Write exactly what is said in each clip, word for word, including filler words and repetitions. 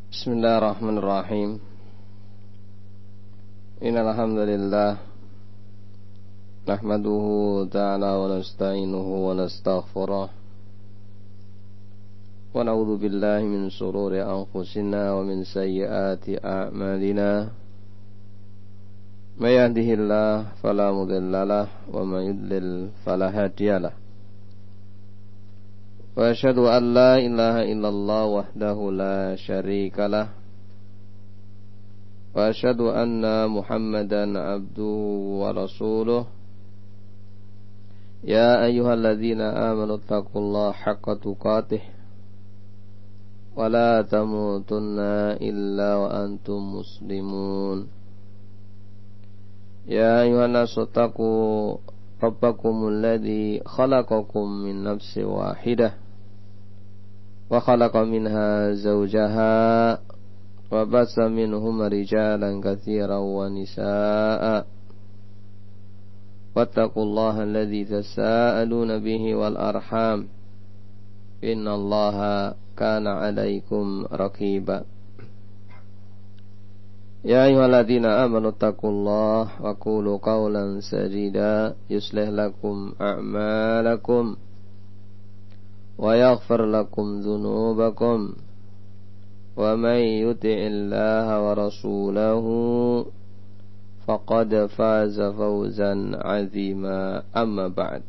Bismillahirrahmanirrahim. Innal hamdalillah nahmaduhu ta'ala wa nasta'inuhu wa nastaghfiruh wa na'udzu billahi min shururi anfusina wa min sayyiati a'malina. May yahdihillahu fala mudilla lahu wa may yudlil fala hadiyalah. Wa asyhadu an la ilaha illallah wahdahu la syarika lah. Wa asyhadu anna Muhammadan abduhu wa rasuluh. Ya ayyuhalladzina amanu taqullaha haqqa tuqatih wa la tamutunna illa wa antum muslimun. Ya ayyuhan nasu taqu rabbakumul ladzi khalaqakum min nafsin wahidah wa khalaqa minha zawjaha wa bassa minhuma rijalan katsiran wa nisaa'a wattaqullaha alladzi tasaaluna bihi wal arham innallaha kana 'alaikum raqiba. Ya ayyuhalladzina amanu taqullaha wa qulu qawlan sadida yuslih lakum a'malakum wa yaghfir lakum dhunubakum wa may yuti'illaha wa rasulahu faqad faza fawzan 'azima. Amma ba'd.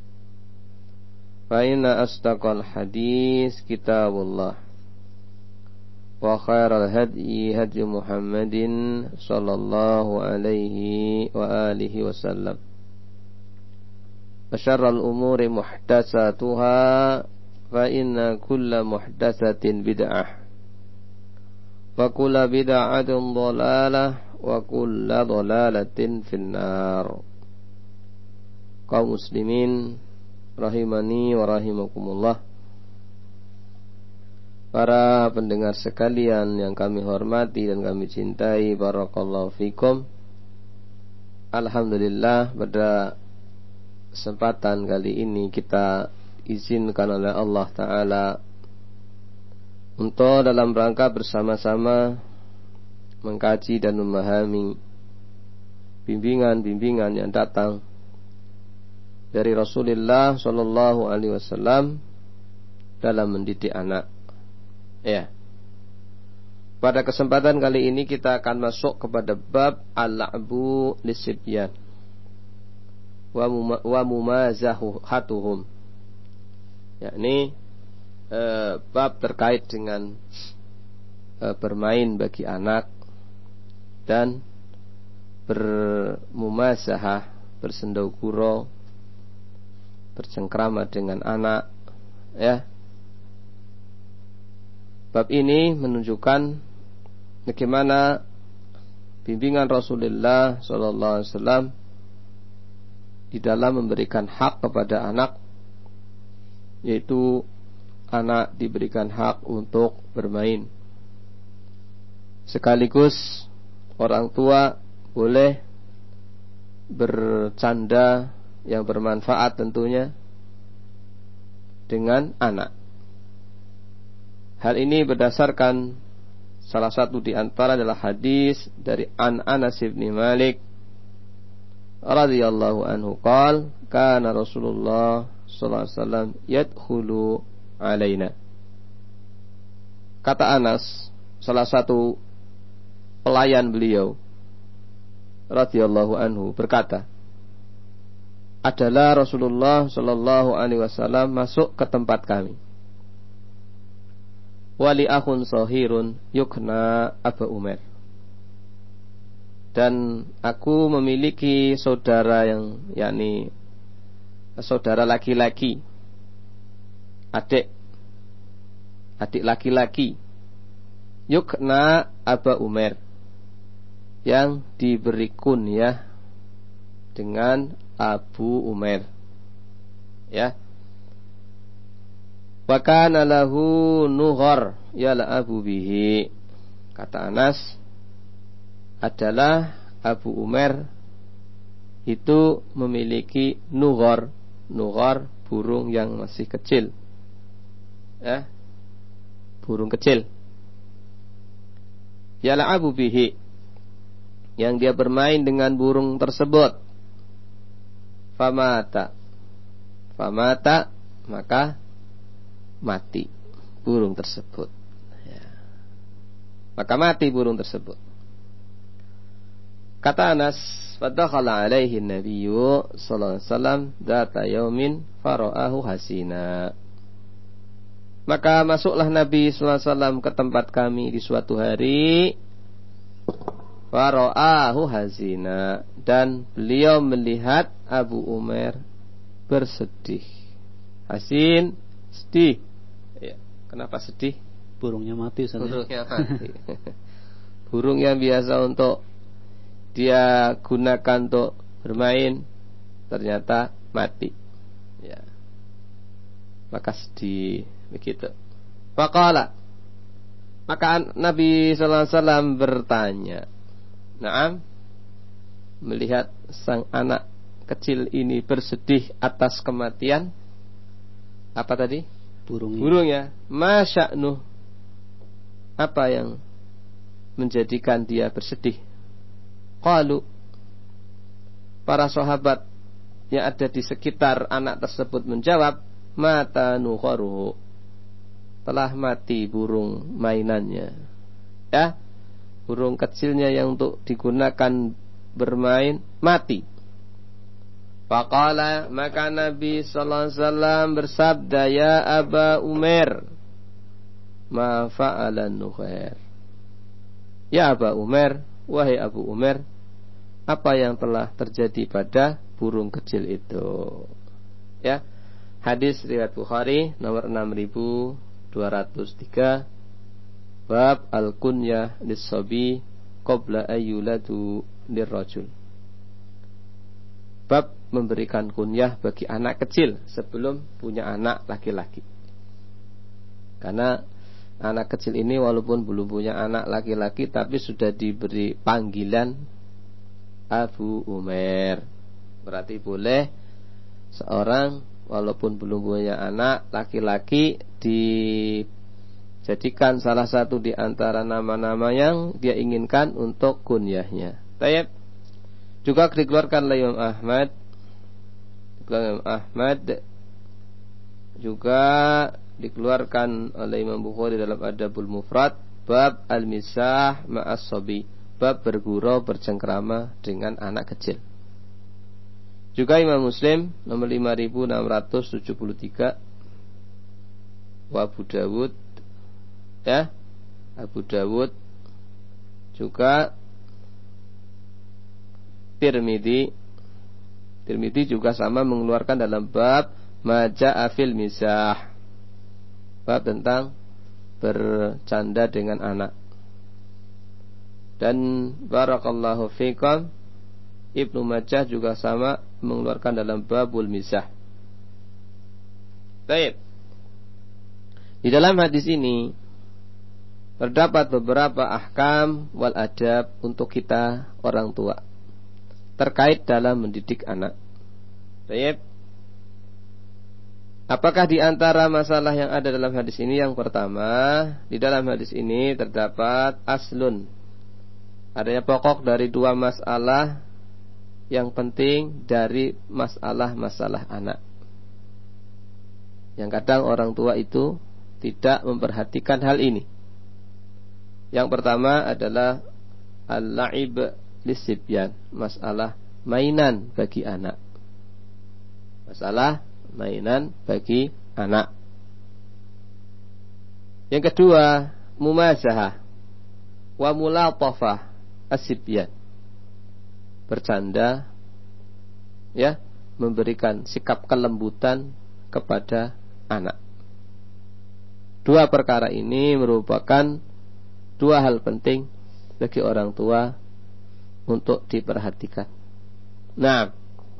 Fa inna asdaqal hadis kitabullah wa khairal hadyi hadyu Muhammadin sallallahu alaihi wa alihi wasallam wa syarral umuri muhdatsatuha fa inna kulla muhdatsatin bid'ah wa kulla bid'atin dhalalah wa kulla dhalalatin finnar. Kaum muslimin rahimani wa rahimakumullah, para pendengar sekalian yang kami hormati dan kami cintai, barakallahu fikum. Alhamdulillah, pada kesempatan kali ini kita izinkan oleh Allah Ta'ala untuk dalam rangka bersama-sama mengkaji dan memahami bimbingan-bimbingan yang datang dari Rasulullah Sallallahu Alaihi Wasallam dalam mendidik anak. Ya. Pada kesempatan kali ini kita akan masuk kepada bab al-la'bu lisibyan wa mumazahatuhum, yakni e, bab terkait dengan e, bermain bagi anak dan bermumazahah, bersendau-gurau, bercengkrama dengan anak. Ya. Bab ini menunjukkan bagaimana bimbingan Rasulullah sallallahu alaihi wasallam di dalam memberikan hak kepada anak, yaitu anak diberikan hak untuk bermain. Sekaligus orang tua boleh bercanda yang bermanfaat tentunya dengan anak. Hal ini berdasarkan salah satu di antara adalah hadis dari An Anas bin Malik radhiyallahu anhu qala kana Rasulullah sallallahu alaihi wasallam yadkhulu alaina. Kata Anas, salah satu pelayan beliau radhiyallahu anhu berkata, adalah Rasulullah sallallahu alaihi wasallam masuk ke tempat kami. Wali akhun sahirun yukna Abu Umar. Dan aku memiliki saudara yang yakni saudara laki-laki, adik adik laki-laki, yukna Abu Umar, yang diberi kunyah dengan Abu Umar. Ya. Wa kana lahu nughar yal'abu bihi. Kata Anas, adalah Abu Umar itu memiliki nughar. Nughar burung yang masih kecil. Ya. Burung kecil. yal'abu bihi, yang dia bermain dengan burung tersebut. Famata, famata, maka mati burung tersebut. Ya. Maka mati burung tersebut. Kata Anas, fadakhala alaihi nabiyyu sallallahu alaihi wasallam dzata yaumin fara'ahu hasina. Maka masuklah Nabi sallallahu alaihi wasallam ke tempat kami di suatu hari, fara'ahu hasina, dan beliau melihat Abu Umair bersedih. Hasin, sedih. Ya, kenapa sedih? Burungnya mati. Burungnya mati. Burung yang biasa untuk dia gunakan untuk bermain ternyata mati. Ya. Maka sedih begitu. Faqala, maka Nabi sallallahu alaihi wasallam bertanya, "Na'am?" Melihat sang anak kecil ini bersedih atas kematian apa tadi? Burungnya. Burungnya. Ma sya'nuh? Apa yang menjadikan dia bersedih? Qalu, para sahabat yang ada di sekitar anak tersebut menjawab, mata nukharuhu, telah mati burung mainannya. Ya, burung kecilnya yang untuk digunakan bermain mati. Faqala, maka Nabi sallallahu alaihi wasallam bersabda, ya Aba Umair, ma fa'ala nukhair. Ya Aba Umair, wahai Abu Umair, apa yang telah terjadi pada burung kecil itu? Ya, hadis riwayat Bukhari nomor enam ribu dua ratus tiga, bab al-kunyah lis-sabi qabla ayyuladu lirrajul. Bab memberikan kunyah bagi anak kecil sebelum punya anak laki-laki. Karena anak kecil ini walaupun belum punya anak laki-laki, tapi sudah diberi panggilan Abu Umair. Berarti boleh seorang walaupun belum punya anak laki-laki dijadikan salah satu di antara nama-nama yang dia inginkan untuk kunyahnya. Tayyib. Juga dikeluarkan oleh Imam Ahmad. Imam Ahmad juga dikeluarkan oleh Imam Bukhari dalam Adabul Mufrad, bab al-misah ma'as sabi, bab bergurau bercengkrama dengan anak kecil. Juga Imam Muslim nomor lima ribu enam ratus tujuh puluh tiga, wa Abu Dawud, ya, Abu Dawud, juga Tirmidzi. Tirmidzi juga sama mengeluarkan dalam bab maja'a fil misah, bab tentang bercanda dengan anak. Dan barakallahu fiqam, Ibnu Majah juga sama mengeluarkan dalam babul misah. Baik. Di dalam hadis ini terdapat beberapa ahkam wal adab untuk kita orang tua terkait dalam mendidik anak. Baik. Apakah di antara masalah yang ada dalam hadis ini? Yang pertama, di dalam hadis ini terdapat aslun, adanya pokok dari dua masalah yang penting dari masalah-masalah anak, yang kadang orang tua itu tidak memperhatikan hal ini. Yang pertama adalah al-la'ib lisibyan, masalah mainan bagi anak. Masalah mainan bagi anak. Yang kedua, mumazahah wa mulatafah asibyan, bercanda, ya, memberikan sikap kelembutan kepada anak. Dua perkara ini merupakan dua hal penting bagi orang tua untuk diperhatikan. Nah,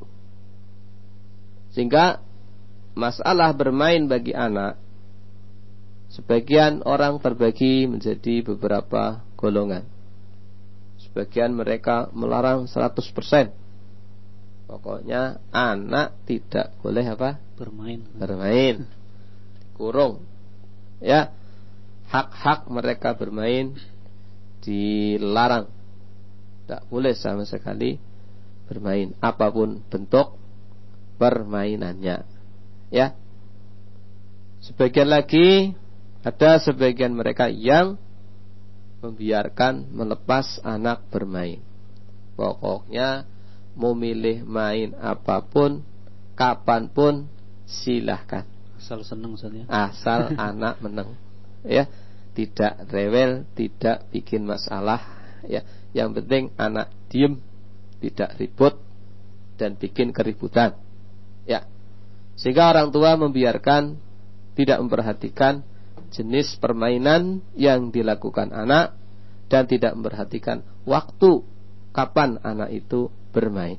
sehingga masalah bermain bagi anak, sebagian orang terbagi menjadi beberapa golongan. Sebagian mereka melarang seratus persen. Pokoknya anak tidak boleh apa? Bermain. Bermain. Kurung. Ya, hak-hak mereka bermain dilarang, tidak boleh sama sekali bermain apapun bentuk permainannya. Ya. Sebagian lagi ada sebagian mereka yang membiarkan melepas anak bermain. Pokoknya mau milih main apapun, kapanpun silahkan. Asal seneng saja. Asal anak menang. Ya, tidak rewel, tidak bikin masalah. Ya, yang penting anak diem, tidak ribut dan bikin keributan. Ya, sehingga orang tua membiarkan, tidak memperhatikan jenis permainan yang dilakukan anak dan tidak memperhatikan waktu kapan anak itu bermain.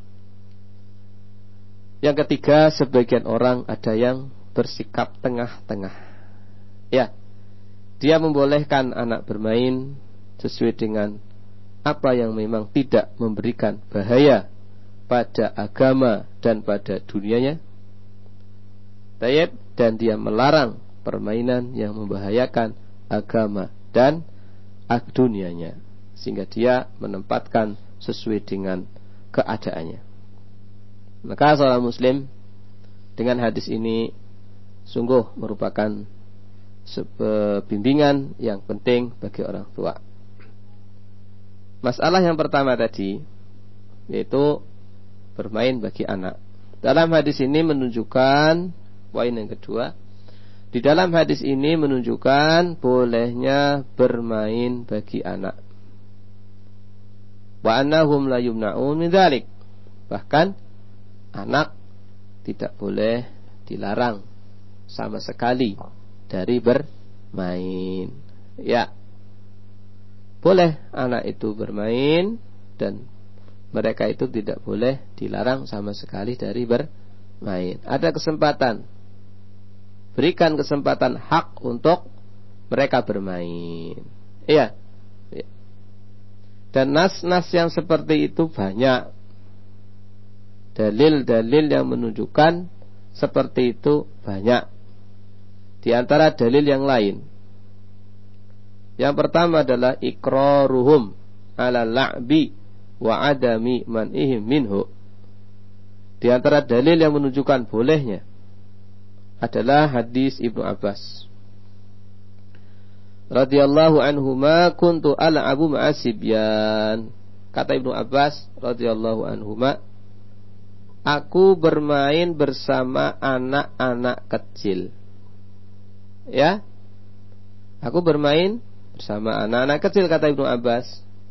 Yang ketiga, sebagian orang ada yang bersikap tengah-tengah. Ya, dia membolehkan anak bermain sesuai dengan apa yang memang tidak memberikan bahaya pada agama dan pada dunianya. Tayyib, dan dia melarang permainan yang membahayakan agama dan dunianya, sehingga dia menempatkan sesuai dengan keadaannya. Maka seorang muslim dengan hadis ini sungguh merupakan bimbingan yang penting bagi orang tua. Masalah yang pertama tadi, yaitu bermain bagi anak. Dalam hadis ini menunjukkan, poin yang kedua, di dalam hadis ini menunjukkan bolehnya bermain bagi anak. Wa annahum la yumna'un min dzalik. Bahkan anak tidak boleh dilarang sama sekali dari bermain. Ya, boleh anak itu bermain dan mereka itu tidak boleh dilarang sama sekali dari bermain. Ada kesempatan, berikan kesempatan hak untuk mereka bermain. Iya. Ya. Dan nas-nas yang seperti itu banyak. Dalil-dalil yang menunjukkan seperti itu banyak. Di antara dalil yang lain, yang pertama adalah iqraruhum ala la'bi wa adami man'ihim minhu. Di antara dalil yang menunjukkan bolehnya adalah hadis Ibnu Abbas radhiyallahu anhuma, kuntu al'abu ma'asibyan. Kata Ibnu Abbas radhiyallahu anhuma, aku bermain bersama anak-anak kecil. Ya, aku bermain bersama anak-anak kecil, kata Ibnu Abbas.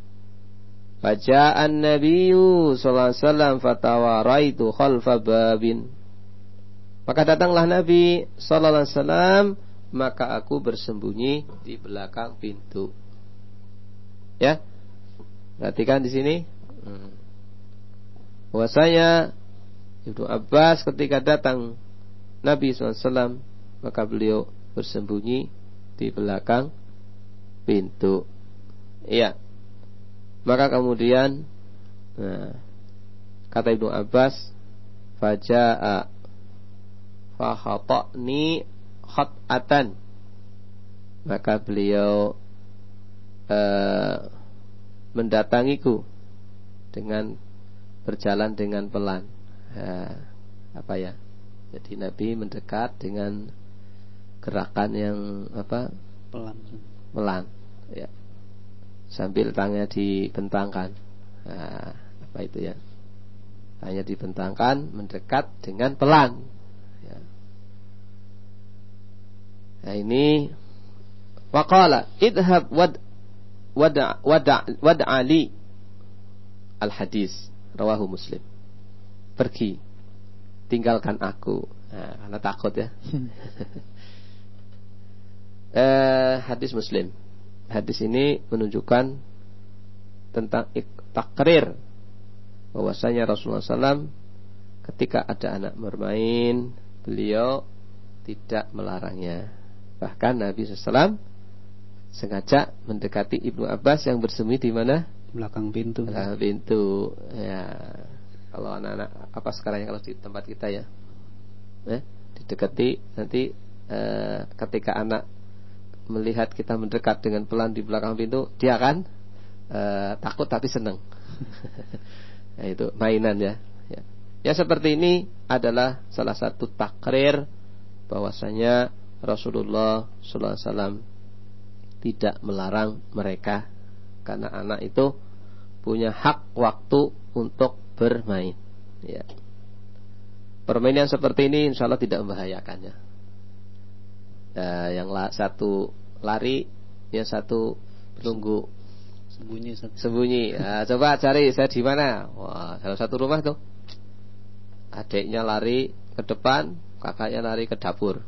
Faja'an nabiyyu sallallahu alaihi wasallam fatawaraitu khalfa babin. Maka datanglah Nabi sallallahu alaihi wasallam, maka aku bersembunyi di belakang pintu. Ya, perhatikan di sini. Hmm. Bahwasanya Ibnu Abbas ketika datang Nabi sallallahu alaihi wasallam, maka beliau bersembunyi di belakang pintu. Iya. Maka kemudian, nah, kata Ibnu Abbas, faja'a fa khata'ni khat'atan. Maka beliau uh, mendatangiku dengan berjalan dengan pelan. Uh, apa ya? Jadi Nabi mendekat dengan gerakan yang apa? Pelan. Pelan. Ya. Sambil tangannya dibentangkan. Nah, apa itu ya? Tangannya dibentangkan, mendekat dengan pelan. Ya. Nah ini, waqala idhab wad wada wada wada ali al hadis rawahu Muslim. Pergi, tinggalkan aku. Nah, karena takut ya. eh, hadis Muslim. Hadis ini menunjukkan tentang takrir bahwasanya Rasulullah shallallahu alaihi wasallam ketika ada anak bermain, beliau tidak melarangnya. Bahkan Nabi shallallahu alaihi wasallam sengaja mendekati Ibnu Abbas yang bersembunyi di mana? Belakang pintu. Belakang pintu. Ya, kalau anak-anak apa sekarang kalau di tempat kita ya, eh, didekati nanti eh, ketika anak melihat kita mendekat dengan pelan di belakang pintu, dia akan uh, takut tapi senang. Ya, itu mainan ya. Ya. Ya seperti ini adalah salah satu takrir bahwasanya Rasulullah sallallahu alaihi wasallam tidak melarang mereka, karena anak itu punya hak waktu untuk bermain. Ya. Permainan seperti ini insya Allah tidak membahayakannya. Ya, yang la, satu lari, yang satu tunggu sembunyi. Sembunyi. Nah, coba cari saya di mana? Wah, dalam satu rumah tuh. Adiknya lari ke depan, kakaknya lari ke dapur.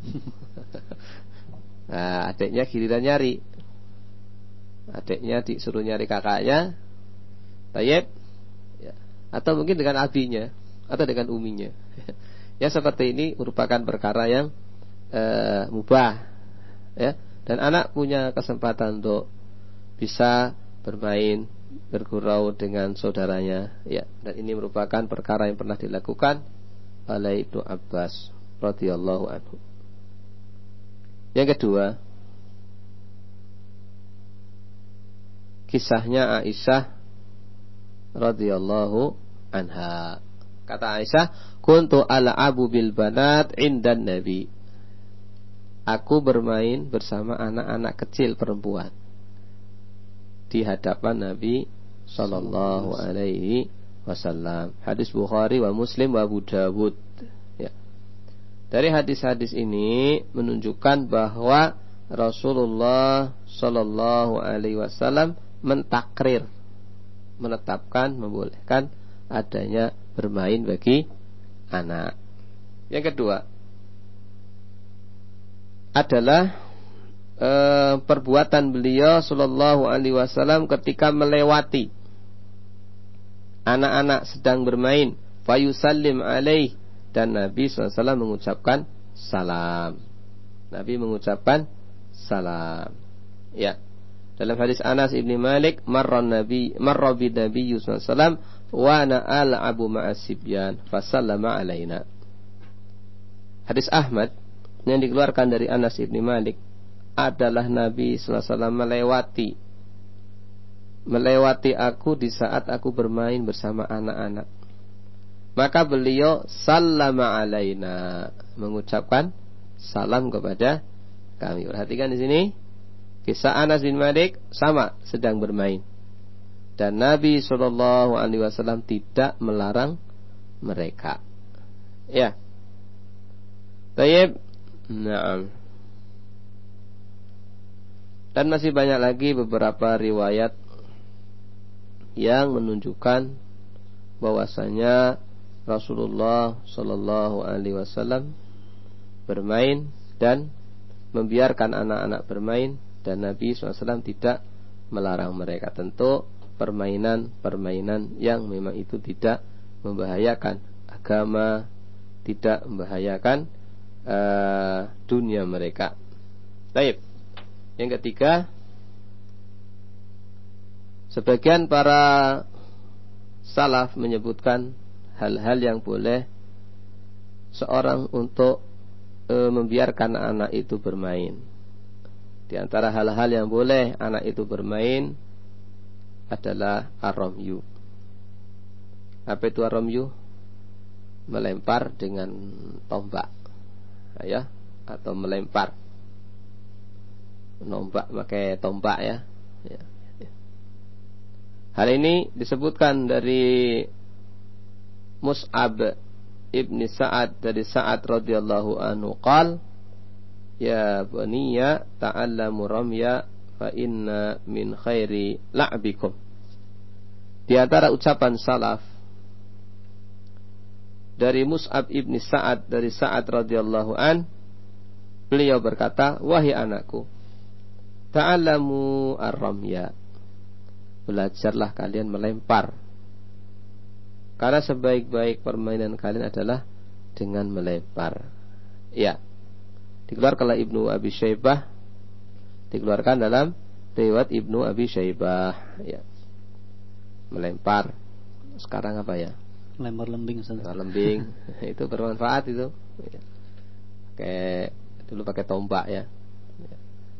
Nah, adiknya giliran nyari. Adiknya disuruh nyari kakaknya. Tayyib. Ya. Atau mungkin dengan abinya atau dengan uminya. Ya seperti ini merupakan perkara yang uh, mubah. Ya. Dan anak punya kesempatan untuk bisa bermain, bergurau dengan saudaranya. Ya. Dan ini merupakan perkara yang pernah dilakukan oleh Ibnu Abbas radhiyallahu anhu. Yang kedua, kisahnya Aisyah radhiyallahu anha. Kata Aisyah, kuntu al'abu bil banat indan nabi. Aku bermain bersama anak-anak kecil perempuan di hadapan Nabi sallallahu alaihi wasallam. Hadis Bukhari wa Muslim wa Abu Dawud. Ya. Dari hadis-hadis ini menunjukkan bahwa Rasulullah sallallahu alaihi wasallam mentakrir, menetapkan, membolehkan adanya bermain bagi anak. Yang kedua adalah e, perbuatan beliau sallallahu alaihi wasallam ketika melewati anak-anak sedang bermain, fayusallim alaih, dan Nabi sallallahu alaihi wasallam mengucapkan salam. Nabi mengucapkan salam. Ya. Dalam hadis Anas ibn Malik, marran Nabi, marra bi Nabi sallallahu alaihi wasallam wa ana al'abu ma'asibyan fasallama alaina. Hadis Ahmad yang dikeluarkan dari Anas ibn Malik adalah Nabi sallallahu alaihi wasallam melewati melewati aku di saat aku bermain bersama anak-anak. Maka beliau sallama alaina, mengucapkan salam kepada kami. Perhatikan di sini. Kisah Anas bin Malik sama sedang bermain, dan Nabi shallallahu alaihi wasallam tidak melarang mereka. Ya. Baik. Naam. Dan masih banyak lagi beberapa riwayat yang menunjukkan bahwasanya Rasulullah shallallahu alaihi wasallam bermain dan membiarkan anak-anak bermain, dan Nabi shallallahu alaihi wasallam tidak melarang mereka. Tentu permainan-permainan yang memang itu tidak membahayakan agama, tidak membahayakan uh, dunia mereka. Baik. Yang ketiga, sebagian para salaf menyebutkan hal-hal yang boleh seorang untuk uh, membiarkan anak itu bermain. Di antara hal-hal yang boleh anak itu bermain adalah ar-ramyu. Apa itu ar-ramyu? Melempar dengan tombak, ya, atau melempar nombak pakai tombak, ya. Ya. Hal ini disebutkan dari Mus'ab ibni Sa'ad dari Sa'ad radhiyallahu anhu qal, ya baniya ta'allamu ramya fa inna min khairi la'bikum. Di antara ucapan salaf dari Mus'ab ibni Sa'ad dari Sa'ad radhiyallahu an, beliau berkata, wahai anakku, ta'allamu ar-ramya, belajarlah kalian melempar, karena sebaik-baik permainan kalian adalah dengan melempar. Ya. Dikeluarkan oleh Ibnu Abi Syaibah, dikeluarkan dalam riwayat Ibnu Abi Syaibah, ya. Melempar. Sekarang apa ya? Lempar lembing. Lempar lembing. Itu bermanfaat itu. Ya. Kayak dulu pakai tombak, ya. Ya.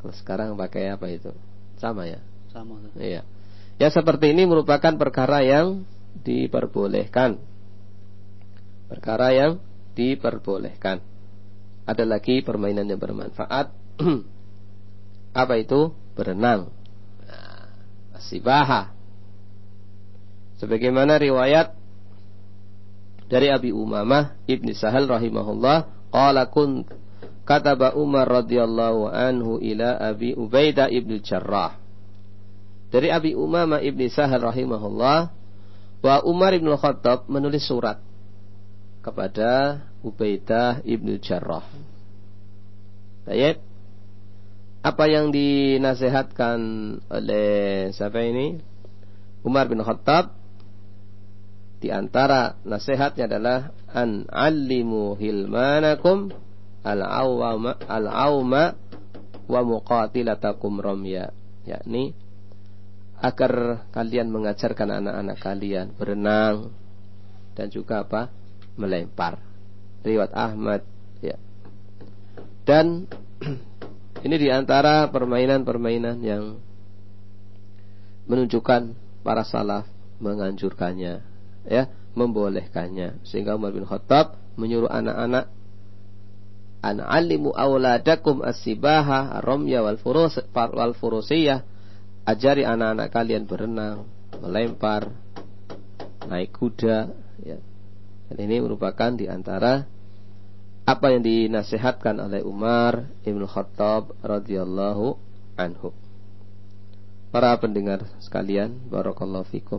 Kalau sekarang pakai apa itu? Sama ya? Sama. Iya. Ya seperti ini merupakan perkara yang diperbolehkan. Perkara yang diperbolehkan. Ada lagi permainan yang bermanfaat. Apa itu? Berenang. Nah, as-sibahah. Sebagaimana riwayat dari Abi Umamah Ibni Sahal rahimahullah, qala kun kataba Umar radhiyallahu anhu ila Abi Ubaidah ibnu Jarrah. Dari Abi Umamah Ibni Sahal rahimahullah, bahwa Umar ibn Khattab menulis surat kepada Ubaidah ibnu Jarrah. Baik. Apa yang dinasihatkan oleh siapa ini? Umar bin Khattab. Di antara nasihatnya adalah an allimu hilmanakum al-awma al-awma wa muqatilatakum ramya, yakni agar kalian mengajarkan anak-anak kalian berenang dan juga apa? Melempar. Riwayat Ahmad ya. Dan ini di antara permainan-permainan yang menunjukkan para salaf menganjurkannya, ya, membolehkannya, sehingga Umar bin Khattab menyuruh anak-anak an alimu auladakum as-sibaha ar-ramya wal furus wal furusiyah, ajari anak-anak kalian berenang, melempar, naik kuda, ya. Dan ini merupakan di antara apa yang dinasihatkan oleh Umar bin Khattab radhiyallahu anhu. Para pendengar sekalian, barakallahu fikum.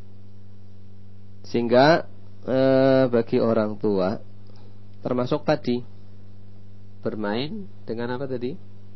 Sehingga eh, bagi orang tua, termasuk tadi bermain dengan apa tadi?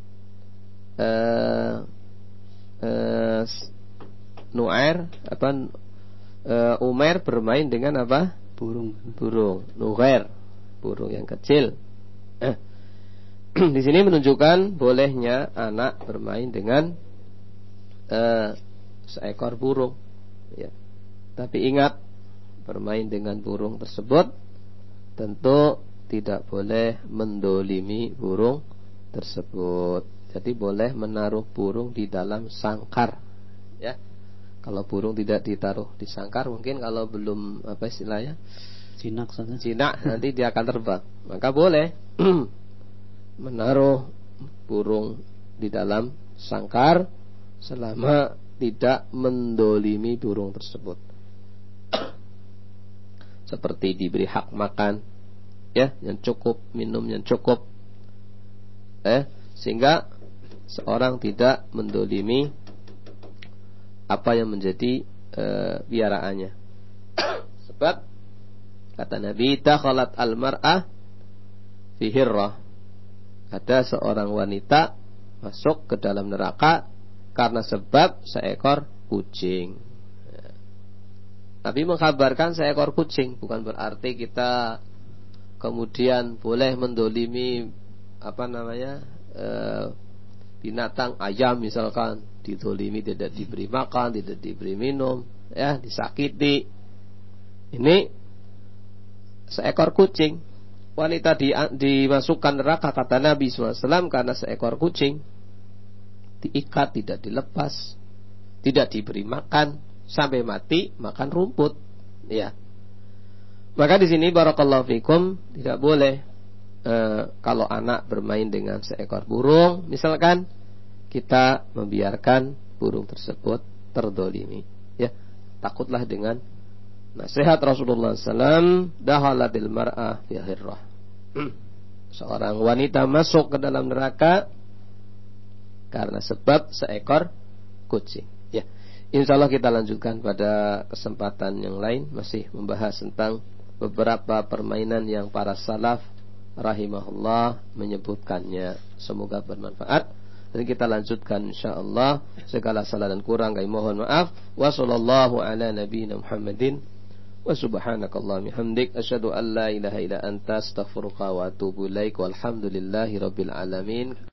Eh, eh, Nuair apa? Eh, Umair bermain dengan apa? Burung. Burung. Nuair, burung yang kecil. Eh. Di sini menunjukkan bolehnya anak bermain dengan eh, seekor burung. Ya. Tapi ingat, bermain dengan burung tersebut tentu tidak boleh mendolimi burung tersebut. Jadi boleh menaruh burung di dalam sangkar, ya. Kalau burung tidak ditaruh di sangkar, mungkin kalau belum apa istilahnya jinak saja. Jinak nanti dia akan terbang. Maka boleh menaruh burung di dalam sangkar selama tidak mendolimi burung tersebut. Seperti diberi hak makan, ya, yang cukup, minum yang cukup, eh, sehingga seorang tidak mendolimi apa yang menjadi eh, piaraannya. Sebab kata Nabi, dakhalat al-mar'ah fi hirrah, ada seorang wanita masuk ke dalam neraka karena sebab seekor kucing. Nabi mengkabarkan seekor kucing, bukan berarti kita kemudian boleh mendolimi apa namanya e, binatang ayam misalkan, didolimi, tidak diberi makan, tidak diberi minum, ya, disakiti. Ini seekor kucing, wanita di, dimasukkan neraka kata Nabi shallallahu alaihi wasallam karena seekor kucing, diikat, tidak dilepas, tidak diberi makan sampai mati makan rumput, ya. Maka di sini barakallahu fikum tidak boleh e, kalau anak bermain dengan seekor burung, misalkan kita membiarkan burung tersebut terdolimi, ya. Takutlah dengan nasihat Rasulullah sallallahu alaihi wasallam, dahalatil mar'ah fi hirrah. Seorang wanita masuk ke dalam neraka karena sebab seekor kucing, ya. Insyaallah kita lanjutkan pada kesempatan yang lain, masih membahas tentang beberapa permainan yang para salaf rahimahullah menyebutkannya. Semoga bermanfaat. Dan kita lanjutkan insyaallah. Segala salah dan kurang kami mohon maaf. Wa sallallahu ala nabiyyina Muhammadin wa subhanakallahumma hamdik asyhadu an la ilaha illa anta astaghfiruka wa atubu ilaik. Walhamdulillahi rabbil alamin.